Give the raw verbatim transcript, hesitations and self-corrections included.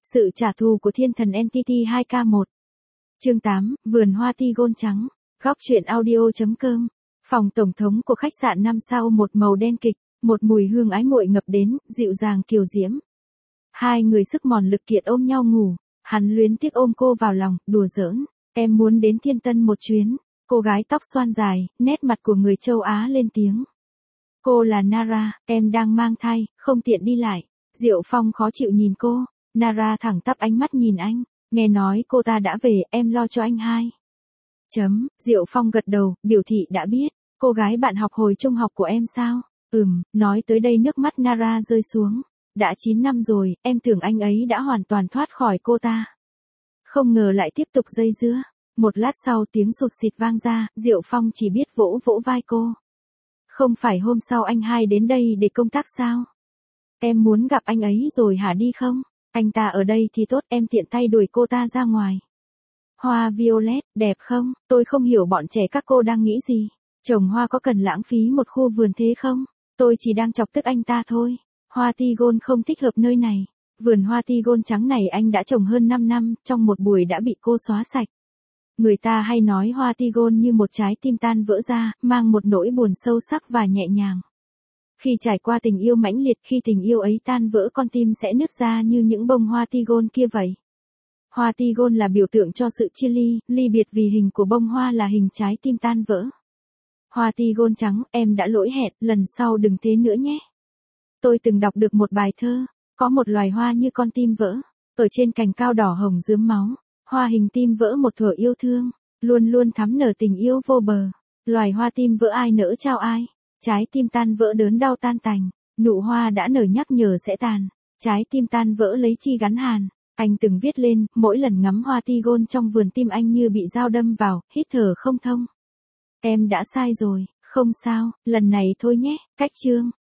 Sự trả thù của thiên thần en tê tê hai K một. Chương tám, vườn hoa tigon trắng. Góc truyện audio.com. Phòng tổng thống của khách sạn năm sao một màu đen kịch, một mùi hương ái muội ngập đến, dịu dàng kiều diễm. Hai người sức mòn lực kiệt ôm nhau ngủ, hắn luyến tiếc ôm cô vào lòng, đùa giỡn. Em muốn đến Thiên Tân một chuyến. Cô gái tóc xoăn dài, nét mặt của người châu Á lên tiếng. Cô là Nara, em đang mang thai, không tiện đi lại. Diệu Phong khó chịu nhìn cô. Nara thẳng tắp ánh mắt nhìn anh, nghe nói cô ta đã về, em lo cho anh hai. Chấm, Diệu Phong gật đầu, biểu thị đã biết. Cô gái bạn học hồi trung học của em sao? Ừm, nói tới đây nước mắt Nara rơi xuống. Đã chín năm rồi, em tưởng anh ấy đã hoàn toàn thoát khỏi cô ta. Không ngờ lại tiếp tục dây dưa. Một lát sau tiếng sụt xịt vang ra, Diệu Phong chỉ biết vỗ vỗ vai cô. Không phải hôm sau anh hai đến đây để công tác sao? Em muốn gặp anh ấy rồi hả, đi không? Anh ta ở đây thì tốt, em tiện tay đuổi cô ta ra ngoài. Hoa violet, đẹp không? Tôi không hiểu bọn trẻ các cô đang nghĩ gì. Trồng hoa có cần lãng phí một khu vườn thế không? Tôi chỉ đang chọc tức anh ta thôi. Hoa tigon không thích hợp nơi này. Vườn hoa tigon trắng này anh đã trồng hơn năm năm, trong một buổi đã bị cô xóa sạch. Người ta hay nói hoa tigon như một trái tim tan vỡ ra, mang một nỗi buồn sâu sắc và nhẹ nhàng. Khi trải qua tình yêu mãnh liệt, khi tình yêu ấy tan vỡ, con tim sẽ nứt ra như những bông hoa tigon kia vậy. Hoa tigon là biểu tượng cho sự chia ly, ly biệt vì hình của bông hoa là hình trái tim tan vỡ. Hoa tigon trắng, em đã lỗi hẹn, lần sau đừng thế nữa nhé. Tôi từng đọc được một bài thơ, có một loài hoa như con tim vỡ, ở trên cành cao đỏ hồng rướm máu, hoa hình tim vỡ một thuở yêu thương, luôn luôn thắm nở tình yêu vô bờ. Loài hoa tim vỡ ai nỡ trao ai, trái tim tan vỡ đớn đau tan tành, nụ hoa đã nở nhắc nhở sẽ tàn, trái tim tan vỡ lấy chi gắn hàn. Anh từng viết lên, mỗi lần ngắm hoa tigon trong vườn tim anh như bị dao đâm vào, hít thở không thông. Em đã sai rồi, không sao, lần này thôi nhé, cách chương.